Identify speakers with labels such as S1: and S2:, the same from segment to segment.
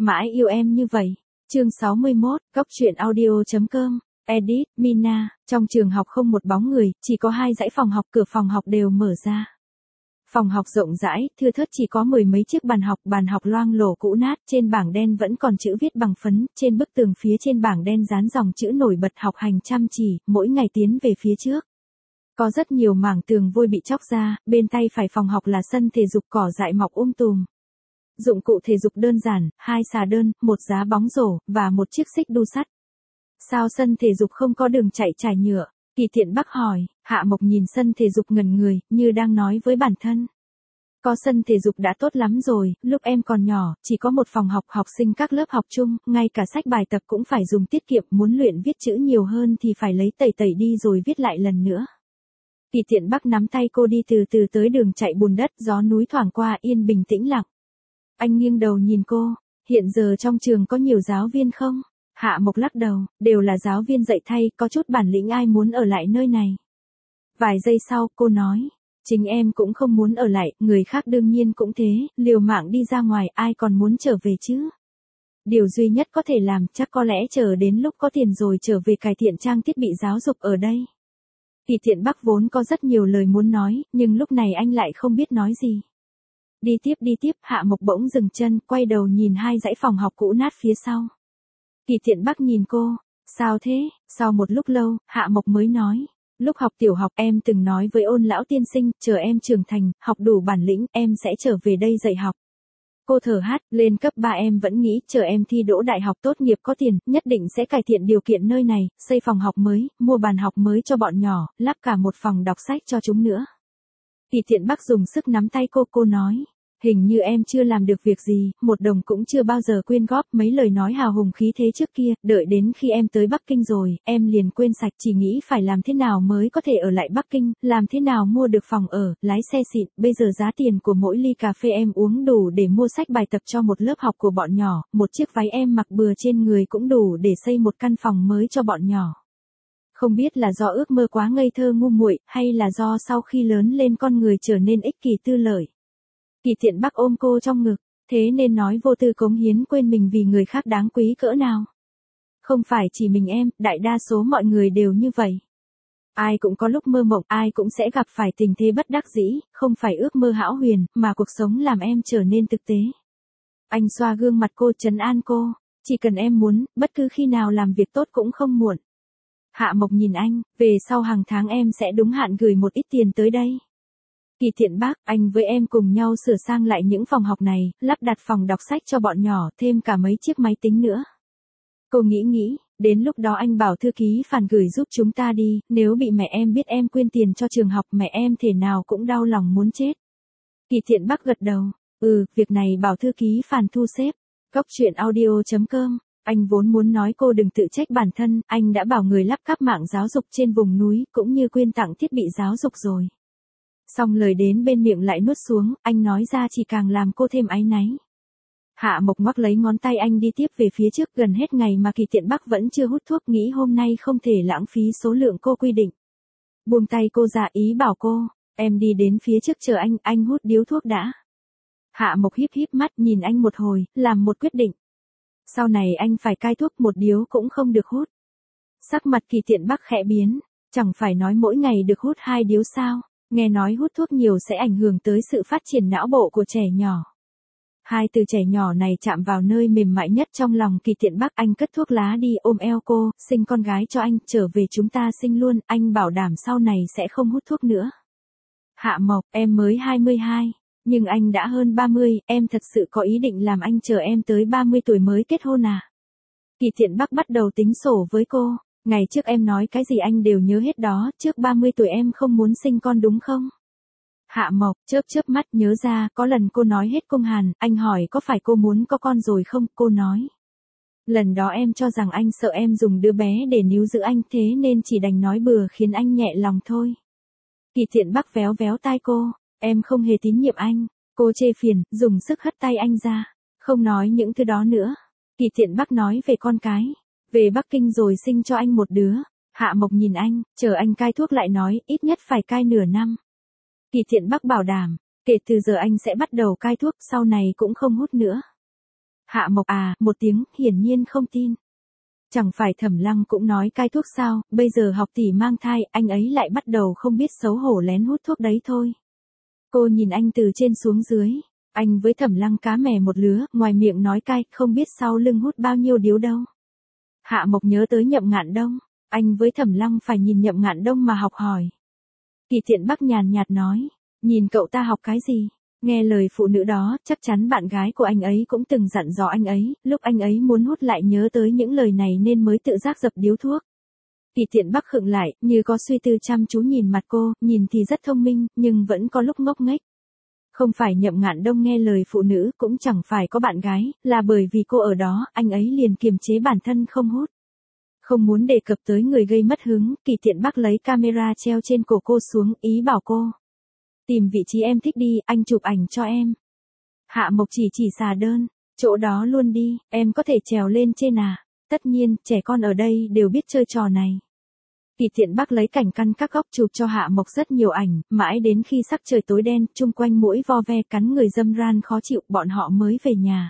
S1: Mãi yêu em như vậy. Chương 61, Góc truyện audio.com. Edit, Mina. Trong trường học không một bóng người, chỉ có hai dãy phòng học, cửa phòng học đều mở ra. Phòng học rộng rãi, thưa thớt chỉ có mười mấy chiếc bàn học loang lổ cũ nát, trên bảng đen vẫn còn chữ viết bằng phấn, trên bức tường phía trên bảng đen dán dòng chữ nổi bật học hành chăm chỉ, mỗi ngày tiến về phía trước. Có rất nhiều mảng tường vôi bị chóc ra, bên tay phải phòng học là sân thể dục cỏ dại mọc tùm. Dụng cụ thể dục đơn giản, 2 xà đơn, một giá bóng rổ, và một chiếc xích đu sắt. Sao sân thể dục không có đường chạy trải nhựa? Kỳ Thiện Bắc hỏi. Hạ Mộc nhìn sân thể dục ngẩn người, như đang nói với bản thân. Có sân thể dục đã tốt lắm rồi, lúc em còn nhỏ, chỉ có một phòng học, học sinh các lớp học chung, ngay cả sách bài tập cũng phải dùng tiết kiệm, muốn luyện viết chữ nhiều hơn thì phải lấy tẩy đi rồi viết lại lần nữa. Kỳ Thiện Bắc nắm tay cô đi từ từ tới đường chạy bùn đất, gió núi thoảng qua yên bình tĩnh lặng. Anh nghiêng đầu nhìn cô, hiện giờ trong trường có nhiều giáo viên không? Hạ Mộc lắc đầu, đều là giáo viên dạy thay, có chút bản lĩnh ai muốn ở lại nơi này. Vài giây sau, cô nói, chính em cũng không muốn ở lại, người khác đương nhiên cũng thế, liều mạng đi ra ngoài, ai còn muốn trở về chứ? Điều duy nhất có thể làm chắc có lẽ chờ đến lúc có tiền rồi trở về cải thiện trang thiết bị giáo dục ở đây. Kỳ Thiện Bắc vốn có rất nhiều lời muốn nói, nhưng lúc này anh lại không biết nói gì. Đi tiếp, Hạ Mộc bỗng dừng chân, quay đầu nhìn hai dãy phòng học cũ nát phía sau. Kỳ Thiện Bắc nhìn cô, sao thế? Sau một lúc lâu, Hạ Mộc mới nói, lúc học tiểu học em từng nói với Ôn lão tiên sinh, chờ em trưởng thành, học đủ bản lĩnh, em sẽ trở về đây dạy học. Cô thở hát, lên cấp 3 em vẫn nghĩ, chờ em thi đỗ đại học tốt nghiệp có tiền, nhất định sẽ cải thiện điều kiện nơi này, xây phòng học mới, mua bàn học mới cho bọn nhỏ, lắp cả một phòng đọc sách cho chúng nữa. Kỳ Thiện Bắc dùng sức nắm tay cô nói, hình như em chưa làm được việc gì, một đồng cũng chưa bao giờ quyên góp, mấy lời nói hào hùng khí thế trước kia, đợi đến khi em tới Bắc Kinh rồi, em liền quên sạch, chỉ nghĩ phải làm thế nào mới có thể ở lại Bắc Kinh, làm thế nào mua được phòng ở, lái xe xịn, bây giờ giá tiền của mỗi ly cà phê em uống đủ để mua sách bài tập cho một lớp học của bọn nhỏ, một chiếc váy em mặc bừa trên người cũng đủ để xây một căn phòng mới cho bọn nhỏ. Không biết là do ước mơ quá ngây thơ ngu muội, hay là do sau khi lớn lên con người trở nên ích kỷ tư lợi. Kỳ Thiện Bắc ôm cô trong ngực, thế nên nói vô tư cống hiến quên mình vì người khác đáng quý cỡ nào. Không phải chỉ mình em, đại đa số mọi người đều như vậy. Ai cũng có lúc mơ mộng, ai cũng sẽ gặp phải tình thế bất đắc dĩ, không phải ước mơ hão huyền, mà cuộc sống làm em trở nên thực tế. Anh xoa gương mặt cô trấn an cô, chỉ cần em muốn, bất cứ khi nào làm việc tốt cũng không muộn. Hạ Mộc nhìn anh, về sau hàng tháng em sẽ đúng hạn gửi một ít tiền tới đây. Kỳ Thiện Bắc, anh với em cùng nhau sửa sang lại những phòng học này, lắp đặt phòng đọc sách cho bọn nhỏ, thêm cả mấy chiếc máy tính nữa. Cô nghĩ, đến lúc đó anh bảo thư ký Phàn gửi giúp chúng ta đi, nếu bị mẹ em biết em quyên tiền cho trường học mẹ em thể nào cũng đau lòng muốn chết. Kỳ Thiện Bắc gật đầu, việc này bảo thư ký Phàn thu xếp. Góc truyện audio.com. Anh vốn muốn nói cô đừng tự trách bản thân, anh đã bảo người lắp cáp mạng giáo dục trên vùng núi, cũng như quyên tặng thiết bị giáo dục rồi. Xong lời đến bên miệng lại nuốt xuống, anh nói ra chỉ càng làm cô thêm áy náy. Hạ Mộc ngoắc lấy ngón tay anh đi tiếp về phía trước, gần hết ngày mà Kỳ Thiện Bắc vẫn chưa hút thuốc, nghĩ hôm nay không thể lãng phí số lượng cô quy định. Buông tay cô ra, ý bảo cô, em đi đến phía trước chờ anh hút điếu thuốc đã. Hạ Mộc híp mắt nhìn anh một hồi, làm một quyết định. Sau này anh phải cai thuốc, một điếu cũng không được hút. Sắc mặt Kỳ Thiện Bắc khẽ biến, chẳng phải nói mỗi ngày được hút 2 điếu sao? Nghe nói hút thuốc nhiều sẽ ảnh hưởng tới sự phát triển não bộ của trẻ nhỏ. Hai từ trẻ nhỏ này chạm vào nơi mềm mại nhất trong lòng Kỳ Thiện Bắc. Anh cất thuốc lá đi, ôm eo cô, sinh con gái cho anh, trở về chúng ta sinh luôn, anh bảo đảm sau này sẽ không hút thuốc nữa. Hạ Mộc, em mới 22, nhưng anh đã hơn 30, em thật sự có ý định làm anh chờ em tới 30 tuổi mới kết hôn à? Kỳ Thiện Bắc bắt đầu tính sổ với cô. Ngày trước em nói cái gì anh đều nhớ hết đó, trước 30 tuổi em không muốn sinh con đúng không? Hạ Mộc chớp mắt nhớ ra, có lần cô nói hết cung hàn, anh hỏi có phải cô muốn có con rồi không, cô nói. Lần đó em cho rằng anh sợ em dùng đứa bé để níu giữ anh, thế nên chỉ đành nói bừa khiến anh nhẹ lòng thôi. Kỳ Thiện Bắc véo tai cô, em không hề tín nhiệm anh, cô chê phiền, dùng sức hất tay anh ra, không nói những thứ đó nữa. Kỳ Thiện Bắc nói về con cái. Về Bắc Kinh rồi sinh cho anh một đứa. Hạ Mộc nhìn anh, chờ anh cai thuốc lại nói, ít nhất phải cai nửa năm. Kỳ Thiện Bắc bảo đảm, kể từ giờ anh sẽ bắt đầu cai thuốc, sau này cũng không hút nữa. Hạ Mộc à, một tiếng, hiển nhiên không tin. Chẳng phải Thẩm Lăng cũng nói cai thuốc sao, bây giờ học tỷ mang thai, anh ấy lại bắt đầu không biết xấu hổ lén hút thuốc đấy thôi. Cô nhìn anh từ trên xuống dưới, anh với Thẩm Lăng cá mè một lứa, ngoài miệng nói cai, không biết sau lưng hút bao nhiêu điếu đâu. Hạ Mộc nhớ tới Nhậm Ngạn Đông, anh với Thẩm Lăng phải nhìn Nhậm Ngạn Đông mà học hỏi. Kỳ Thiện Bắc nhàn nhạt nói, nhìn cậu ta học cái gì? Nghe lời phụ nữ đó, chắc chắn bạn gái của anh ấy cũng từng dặn dò anh ấy, lúc anh ấy muốn hút lại nhớ tới những lời này nên mới tự giác dập điếu thuốc. Kỳ Thiện Bắc khựng lại, như có suy tư chăm chú nhìn mặt cô, nhìn thì rất thông minh, nhưng vẫn có lúc ngốc nghếch. Không phải Nhậm Ngạn Đông nghe lời phụ nữ, cũng chẳng phải có bạn gái, là bởi vì cô ở đó, anh ấy liền kiềm chế bản thân không hút. Không muốn đề cập tới người gây mất hứng, Kỳ Thiện Bắc lấy camera treo trên cổ cô xuống, ý bảo cô. Tìm vị trí em thích đi, anh chụp ảnh cho em. Hạ Mộc chỉ xà đơn, chỗ đó luôn đi, em có thể trèo lên trên à. Tất nhiên, trẻ con ở đây đều biết chơi trò này. Kỳ Thiện Bắc lấy cảnh căn các góc chụp cho Hạ Mộc rất nhiều ảnh, mãi đến khi sắc trời tối đen, chung quanh mũi vo ve cắn người dâm ran khó chịu, bọn họ mới về nhà.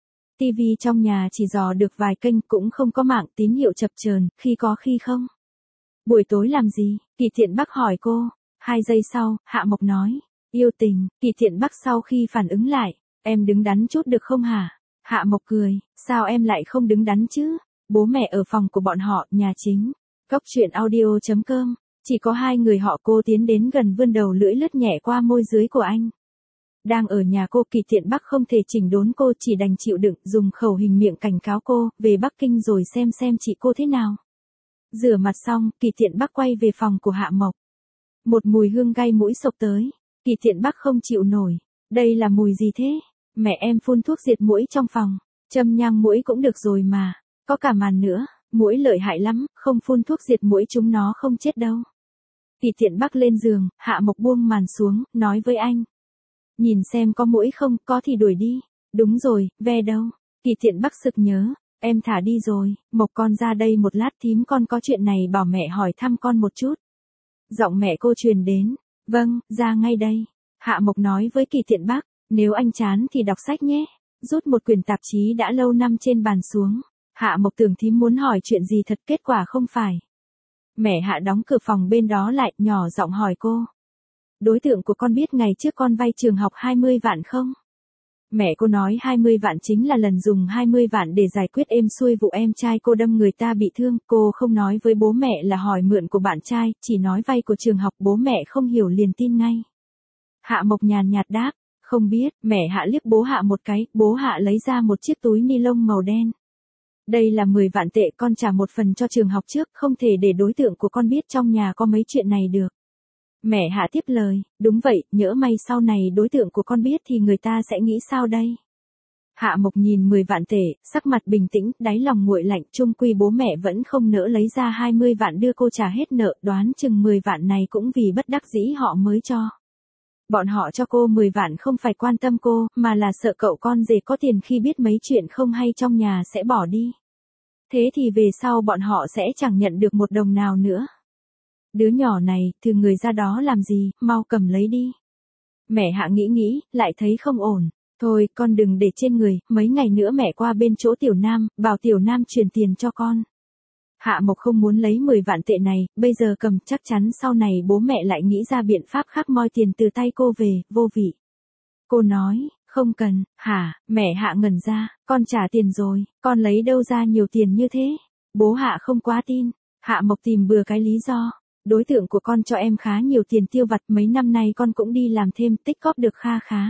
S1: TV trong nhà chỉ dò được vài kênh, cũng không có mạng, tín hiệu chập chờn, khi có khi không. Buổi tối làm gì? Kỳ Thiện Bắc hỏi cô. 2 giây sau, Hạ Mộc nói, yêu tình. Kỳ Thiện Bắc sau khi phản ứng lại, em đứng đắn chút được không hả? Hạ Mộc cười, sao em lại không đứng đắn chứ? Bố mẹ ở phòng của bọn họ, nhà chính. Cốc truyện audio.com, chỉ có 2 người họ. Cô tiến đến gần, vươn đầu lưỡi lướt nhẹ qua môi dưới của anh. Đang ở nhà cô, Kỳ Thiện Bắc không thể chỉnh đốn cô, chỉ đành chịu đựng, dùng khẩu hình miệng cảnh cáo cô, về Bắc Kinh rồi xem chị cô thế nào. Rửa mặt xong, Kỳ Thiện Bắc quay về phòng của Hạ Mộc. Một mùi hương gây mũi xộc tới, Kỳ Thiện Bắc không chịu nổi. Đây là mùi gì thế? Mẹ em phun thuốc diệt muỗi trong phòng, châm nhang muỗi cũng được rồi mà, có cả màn nữa, muỗi lợi hại lắm, không phun thuốc diệt muỗi chúng nó không chết đâu. Kỳ Thiện Bắc lên giường, Hạ Mộc buông màn xuống, nói với anh. Nhìn xem có muỗi không, có thì đuổi đi. Đúng rồi, ve đâu? Kỳ Thiện Bắc sực nhớ, em thả đi rồi, Mộc con ra đây một lát, thím con có chuyện này bảo mẹ hỏi thăm con một chút. Giọng mẹ cô truyền đến, vâng, ra ngay đây. Hạ Mộc nói với Kỳ Thiện Bắc, nếu anh chán thì đọc sách nhé. Rút một quyển tạp chí đã lâu năm trên bàn xuống. Hạ Mộc tưởng thím muốn hỏi chuyện gì thật, kết quả không phải. Mẹ Hạ đóng cửa phòng bên đó lại, nhỏ giọng hỏi cô. Đối tượng của con biết ngày trước con vay trường học 20 vạn không? Mẹ cô nói 20 vạn chính là lần dùng 20 vạn để giải quyết êm xuôi vụ em trai cô đâm người ta bị thương. Cô không nói với bố mẹ là hỏi mượn của bạn trai, chỉ nói vay của trường học, bố mẹ không hiểu liền tin ngay. Hạ Mộc nhàn nhạt đáp, không biết. Mẹ Hạ liếc bố Hạ một cái, bố Hạ lấy ra một chiếc túi ni lông màu đen. Đây là 10 vạn tệ, con trả một phần cho trường học trước, không thể để đối tượng của con biết trong nhà có mấy chuyện này được. Mẹ Hạ tiếp lời, đúng vậy, nhỡ may sau này đối tượng của con biết thì người ta sẽ nghĩ sao đây? Hạ Mộc nhìn 10 vạn tệ, sắc mặt bình tĩnh, đáy lòng nguội lạnh, chung quy bố mẹ vẫn không nỡ lấy ra 20 vạn đưa cô trả hết nợ, đoán chừng 10 vạn này cũng vì bất đắc dĩ họ mới cho. Bọn họ cho cô 10 vạn không phải quan tâm cô, mà là sợ cậu con rể có tiền khi biết mấy chuyện không hay trong nhà sẽ bỏ đi. Thế thì về sau bọn họ sẽ chẳng nhận được một đồng nào nữa. Đứa nhỏ này, từ người ra đó làm gì, mau cầm lấy đi. Mẹ Hạ nghĩ, lại thấy không ổn. Thôi, con đừng để trên người, mấy ngày nữa mẹ qua bên chỗ Tiểu Nam, bảo Tiểu Nam chuyển tiền cho con. Hạ Mộc không muốn lấy 10 vạn tệ này, bây giờ cầm, chắc chắn sau này bố mẹ lại nghĩ ra biện pháp khác moi tiền từ tay cô về, vô vị. Cô nói, không cần. Hả? Mẹ Hạ ngẩn ra, con trả tiền rồi, con lấy đâu ra nhiều tiền như thế? Bố Hạ không quá tin. Hạ Mộc tìm bừa cái lý do. Đối tượng của con cho em khá nhiều tiền tiêu vặt, mấy năm nay con cũng đi làm thêm, tích góp được kha khá.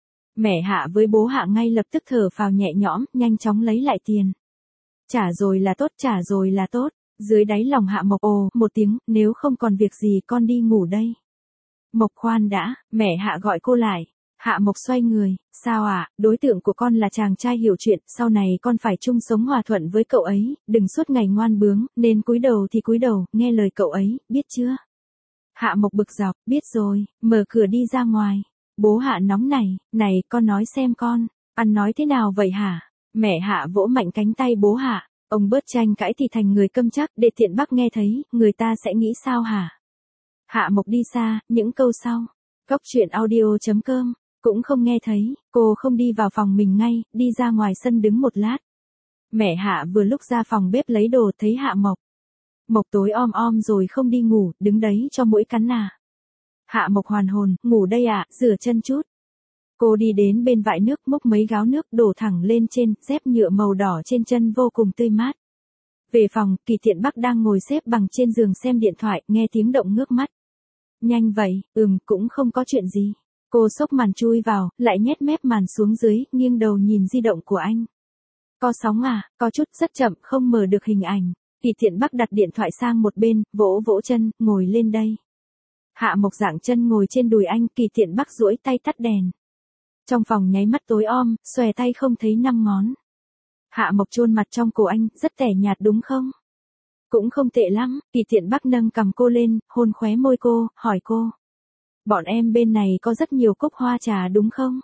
S1: Mẹ Hạ với bố Hạ ngay lập tức thở phào nhẹ nhõm, nhanh chóng lấy lại tiền. Trả rồi là tốt, trả rồi là tốt. Dưới đáy lòng Hạ Mộc ồ một tiếng, nếu không còn việc gì con đi ngủ đây. Mộc khoan đã, mẹ Hạ gọi cô lại. Hạ Mộc xoay người, sao ạ, đối tượng của con là chàng trai hiểu chuyện, sau này con phải chung sống hòa thuận với cậu ấy, đừng suốt ngày ngoan bướng, nên cúi đầu thì cúi đầu, nghe lời cậu ấy, biết chưa? Hạ Mộc bực dọc, biết rồi, mở cửa đi ra ngoài. Bố Hạ nóng này, con nói xem con, ăn nói thế nào vậy hả? Mẹ Hạ vỗ mạnh cánh tay bố Hạ, ông bớt tranh cãi thì thành người câm chắc, để Thiện Bắc nghe thấy, người ta sẽ nghĩ sao hả? Hạ Mộc đi xa, những câu sau. Cốc truyện audio.com Cũng không nghe thấy, cô không đi vào phòng mình ngay, đi ra ngoài sân đứng một lát. Mẹ Hạ vừa lúc ra phòng bếp lấy đồ thấy Hạ Mộc. Mộc tối om om rồi không đi ngủ, đứng đấy cho muỗi cắn à. Hạ Mộc hoàn hồn, ngủ đây à, rửa chân chút. Cô đi đến bên vại nước múc mấy gáo nước đổ thẳng lên trên, dép nhựa màu đỏ trên chân vô cùng tươi mát. Về phòng, Kỳ Tiện Bắc đang ngồi xếp bằng trên giường xem điện thoại, nghe tiếng động ngước mắt. Nhanh vậy, cũng không có chuyện gì. Cô xốc màn chui vào, lại nhét mép màn xuống dưới, nghiêng đầu nhìn di động của anh. Có sóng à, có chút, rất chậm, không mở được hình ảnh. Kỳ Tiện Bắc đặt điện thoại sang một bên, vỗ vỗ chân, ngồi lên đây. Hạ Mộc dạng chân ngồi trên đùi anh, Kỳ Tiện Bắc duỗi tay tắt đèn. Trong phòng nháy mắt tối om, xòe tay không thấy 5 ngón. Hạ Mộc chôn mặt trong cổ anh, rất tẻ nhạt đúng không? Cũng không tệ lắm, Kỳ Tiện Bắc nâng cầm cô lên, hôn khóe môi cô, hỏi cô. Bọn em bên này có rất nhiều cốc hoa trà đúng không?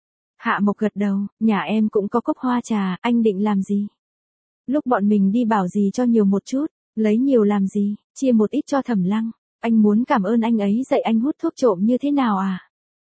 S1: Hạ Mộc gật đầu, nhà em cũng có cốc hoa trà, anh định làm gì? Lúc bọn mình đi bảo gì cho nhiều một chút, lấy nhiều làm gì, chia một ít cho Thẩm Lăng. Anh muốn cảm ơn anh ấy dạy anh hút thuốc trộm như thế nào à?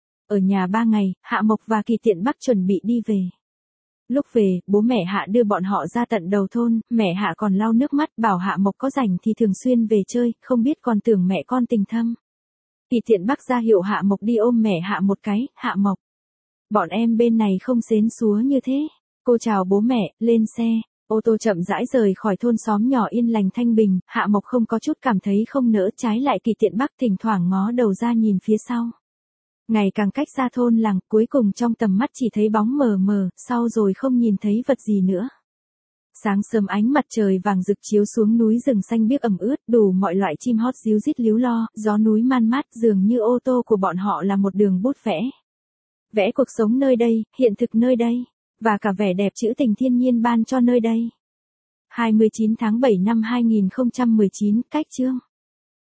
S1: Ở nhà 3 ngày, Hạ Mộc và Kỳ Tiện Bắc chuẩn bị đi về. Lúc về, bố mẹ Hạ đưa bọn họ ra tận đầu thôn, mẹ Hạ còn lau nước mắt bảo Hạ Mộc có rảnh thì thường xuyên về chơi, không biết còn tưởng mẹ con tình thâm. Kỳ Tiện Bắc ra hiệu Hạ Mộc đi ôm mẹ Hạ một cái, Hạ Mộc. Bọn em bên này không xến xúa như thế. Cô chào bố mẹ, lên xe. Ô tô chậm rãi rời khỏi thôn xóm nhỏ yên lành thanh bình, Hạ Mộc không có chút cảm thấy không nỡ, trái lại Kỳ Tiện Bắc thỉnh thoảng ngó đầu ra nhìn phía sau. Ngày càng cách xa thôn làng, cuối cùng trong tầm mắt chỉ thấy bóng mờ mờ, sau rồi không nhìn thấy vật gì nữa. Sáng sớm ánh mặt trời vàng rực chiếu xuống núi rừng xanh biếc ẩm ướt, đủ mọi loại chim hót ríu rít líu lo, gió núi man mát, dường như ô tô của bọn họ là một đường bút vẽ. Vẽ cuộc sống nơi đây, hiện thực nơi đây, và cả vẻ đẹp trữ tình thiên nhiên ban cho nơi đây. 29 tháng 7 năm 2019, cách chương